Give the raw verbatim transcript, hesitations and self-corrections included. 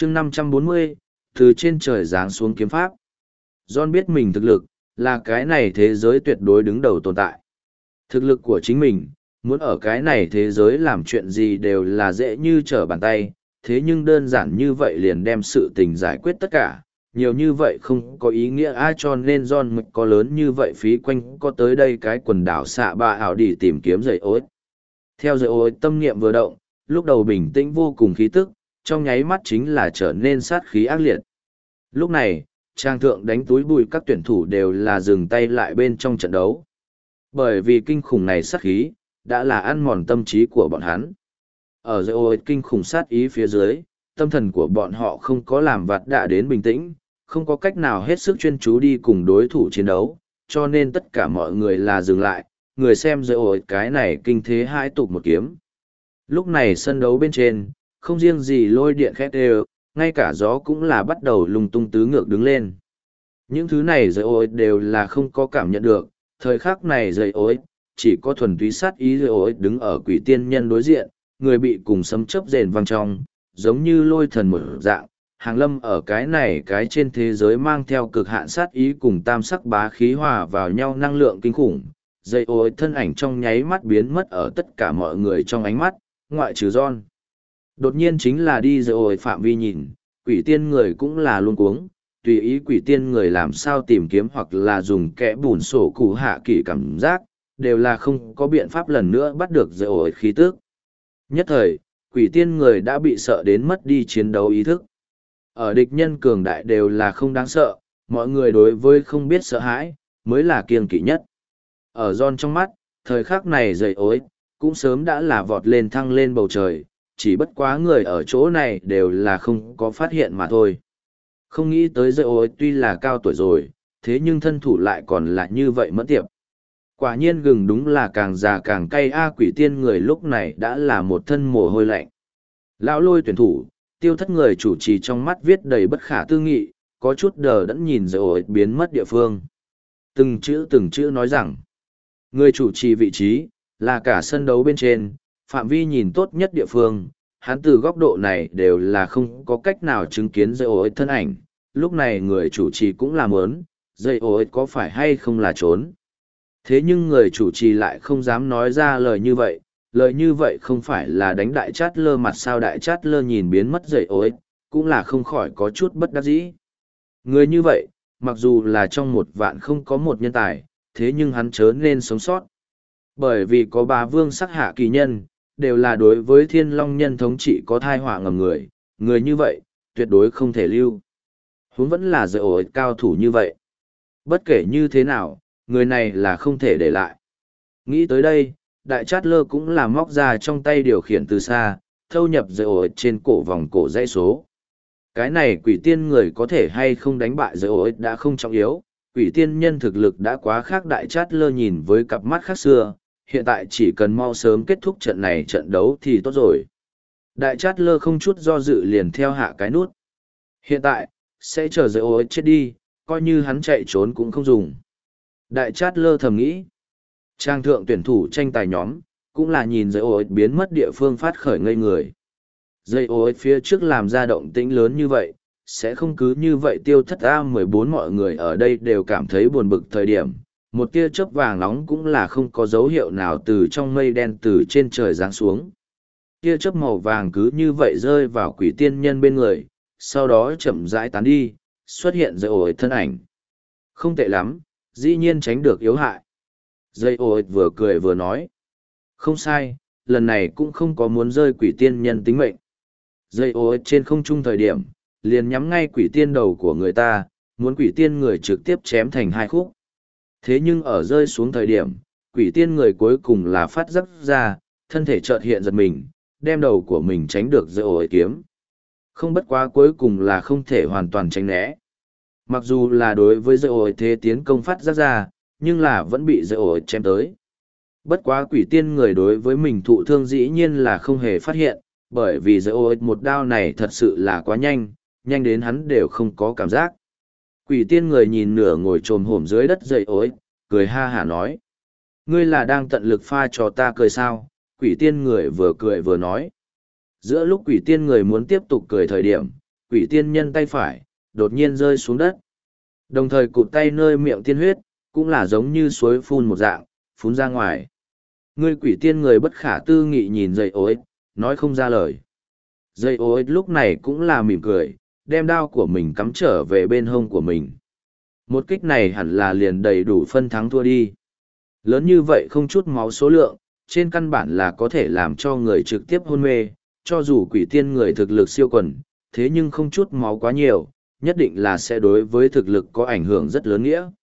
chương năm trăm bốn mươi, từ trên trời giáng xuống kiếm pháp. John biết mình thực lực, là cái này thế giới tuyệt đối đứng đầu tồn tại. Thực lực của chính mình, muốn ở cái này thế giới làm chuyện gì đều là dễ như trở bàn tay, thế nhưng đơn giản như vậy liền đem sự tình giải quyết tất cả, nhiều như vậy không có ý nghĩa ai cho nên John Mc có lớn như vậy phí quanh có tới đây cái quần đảo xạ ba ảo đi tìm kiếm dây ối. Theo dây ối tâm niệm vừa động, lúc đầu bình tĩnh vô cùng khí tức, trong nháy mắt chính là trở nên sát khí ác liệt. Lúc này, trang thượng đánh túi bụi các tuyển thủ đều là dừng tay lại bên trong trận đấu. Bởi vì kinh khủng này sát khí, đã là ăn mòn tâm trí của bọn hắn. Ở dây ối kinh khủng sát ý phía dưới, tâm thần của bọn họ không có làm vặt đã đến bình tĩnh, không có cách nào hết sức chuyên chú đi cùng đối thủ chiến đấu, cho nên tất cả mọi người là dừng lại, người xem dây ối cái này kinh thế hai tục một kiếm. Lúc này sân đấu bên trên, không riêng gì lôi điện khét đều, ngay cả gió cũng là bắt đầu lung tung tứ ngược đứng lên. Những thứ này dây ối đều là không có cảm nhận được, thời khắc này dây ối, chỉ có thuần túy sát ý dây ối đứng ở quỷ tiên nhân đối diện, người bị cùng sấm chớp rền vang trong, giống như lôi thần một dạng, hàng lâm ở cái này cái trên thế giới mang theo cực hạn sát ý cùng tam sắc bá khí hòa vào nhau năng lượng kinh khủng. Dây ối thân ảnh trong nháy mắt biến mất ở tất cả mọi người trong ánh mắt, ngoại trừ John. Đột nhiên chính là đi dây ối phạm vi nhìn, quỷ tiên người cũng là luôn cuống, tùy ý quỷ tiên người làm sao tìm kiếm hoặc là dùng kẽ bùn sổ cụ hạ kỳ cảm giác, đều là không có biện pháp lần nữa bắt được dây ối khí tức. Nhất thời, quỷ tiên người đã bị sợ đến mất đi chiến đấu ý thức. Ở địch nhân cường đại đều là không đáng sợ, mọi người đối với không biết sợ hãi, mới là kiêng kỵ nhất. Ở John trong mắt, thời khắc này dậy ối, cũng sớm đã là vọt lên thăng lên bầu trời, chỉ bất quá người ở chỗ này đều là không có phát hiện mà thôi. Không nghĩ tới dậy ối tuy là cao tuổi rồi, thế nhưng thân thủ lại còn là như vậy mẫn tiệp. Quả nhiên gừng đúng là càng già càng cay a quỷ tiên người lúc này đã là một thân mồ hôi lạnh. Lão lôi tuyển thủ, tiêu thất người chủ trì trong mắt viết đầy bất khả tư nghị, có chút đờ đẫn nhìn dậy ối biến mất địa phương. Từng chữ từng chữ nói rằng, người chủ trì vị trí, là cả sân đấu bên trên, phạm vi nhìn tốt nhất địa phương, hắn từ góc độ này đều là không có cách nào chứng kiến dây ối thân ảnh, lúc này người chủ trì cũng là muốn, dây ối có phải hay không là trốn. Thế nhưng người chủ trì lại không dám nói ra lời như vậy, lời như vậy không phải là đánh đại chát lơ mặt sao đại chát lơ nhìn biến mất dây ối, cũng là không khỏi có chút bất đắc dĩ. Người như vậy, mặc dù là trong một vạn không có một nhân tài, thế nhưng hắn chớ nên sống sót. Bởi vì có ba vương sắc hạ kỳ nhân, đều là đối với thiên long nhân thống trị có thai họa ngầm người, người như vậy, tuyệt đối không thể lưu. Huống vẫn là dạy ổi cao thủ như vậy. Bất kể như thế nào, người này là không thể để lại. Nghĩ tới đây, đại chát lơ cũng là móc ra trong tay điều khiển từ xa, thâu nhập dạy ổi trên cổ vòng cổ dãy số. Cái này quỷ tiên người có thể hay không đánh bại dạy ổi đã không trọng yếu, quỷ tiên nhân thực lực đã quá khác đại chát lơ nhìn với cặp mắt khác xưa, hiện tại chỉ cần mau sớm kết thúc trận này trận đấu thì tốt rồi. Đại chát lơ không chút do dự liền theo hạ cái nút. Hiện tại, sẽ chờ dạy ổi chết đi, coi như hắn chạy trốn cũng không dùng. Đại chát lơ thầm nghĩ. Trang thượng tuyển thủ tranh tài nhóm, cũng là nhìn dạy ổi biến mất địa phương phát khởi ngây người. Dây ối phía trước làm ra động tĩnh lớn như vậy, sẽ không cứ như vậy tiêu thất A mười bốn mọi người ở đây đều cảm thấy buồn bực thời điểm. Một tia chớp vàng nóng cũng là không có dấu hiệu nào từ trong mây đen từ trên trời giáng xuống. Tia chớp màu vàng cứ như vậy rơi vào quỷ tiên nhân bên người, sau đó chậm rãi tán đi, xuất hiện dây ối thân ảnh. Không tệ lắm, dĩ nhiên tránh được yếu hại. Dây ối vừa cười vừa nói. Không sai, lần này cũng không có muốn rơi quỷ tiên nhân tính mệnh. Dây ô trên không trung thời điểm, liền nhắm ngay quỷ tiên đầu của người ta, muốn quỷ tiên người trực tiếp chém thành hai khúc. Thế nhưng ở rơi xuống thời điểm, quỷ tiên người cuối cùng là phát giấc ra, thân thể chợt hiện giật mình, đem đầu của mình tránh được dây ô kiếm. Không bất quá cuối cùng là không thể hoàn toàn tránh né. Mặc dù là đối với dây ô thế tiến công phát giấc ra, nhưng là vẫn bị dây ô chém tới. Bất quá quỷ tiên người đối với mình thụ thương dĩ nhiên là không hề phát hiện, bởi vì dây ô một đao này thật sự là quá nhanh, nhanh đến hắn đều không có cảm giác. Quỷ tiên người nhìn nửa ngồi trồm hổm dưới đất dây ô, cười ha hả nói. Ngươi là đang tận lực pha cho ta cười sao? Quỷ tiên người vừa cười vừa nói. Giữa lúc quỷ tiên người muốn tiếp tục cười thời điểm, quỷ tiên nhân tay phải, đột nhiên rơi xuống đất. Đồng thời cụt tay nơi miệng tiên huyết, cũng là giống như suối phun một dạng, phun ra ngoài. Ngươi quỷ tiên người bất khả tư nghị nhìn dây ối, nói không ra lời. Dây ối lúc này cũng là mỉm cười, đem đao của mình cắm trở về bên hông của mình. Một kích này hẳn là liền đầy đủ phân thắng thua đi. Lớn như vậy không chút máu số lượng, trên căn bản là có thể làm cho người trực tiếp hôn mê, cho dù quỷ tiên người thực lực siêu quần, thế nhưng không chút máu quá nhiều, nhất định là sẽ đối với thực lực có ảnh hưởng rất lớn nghĩa.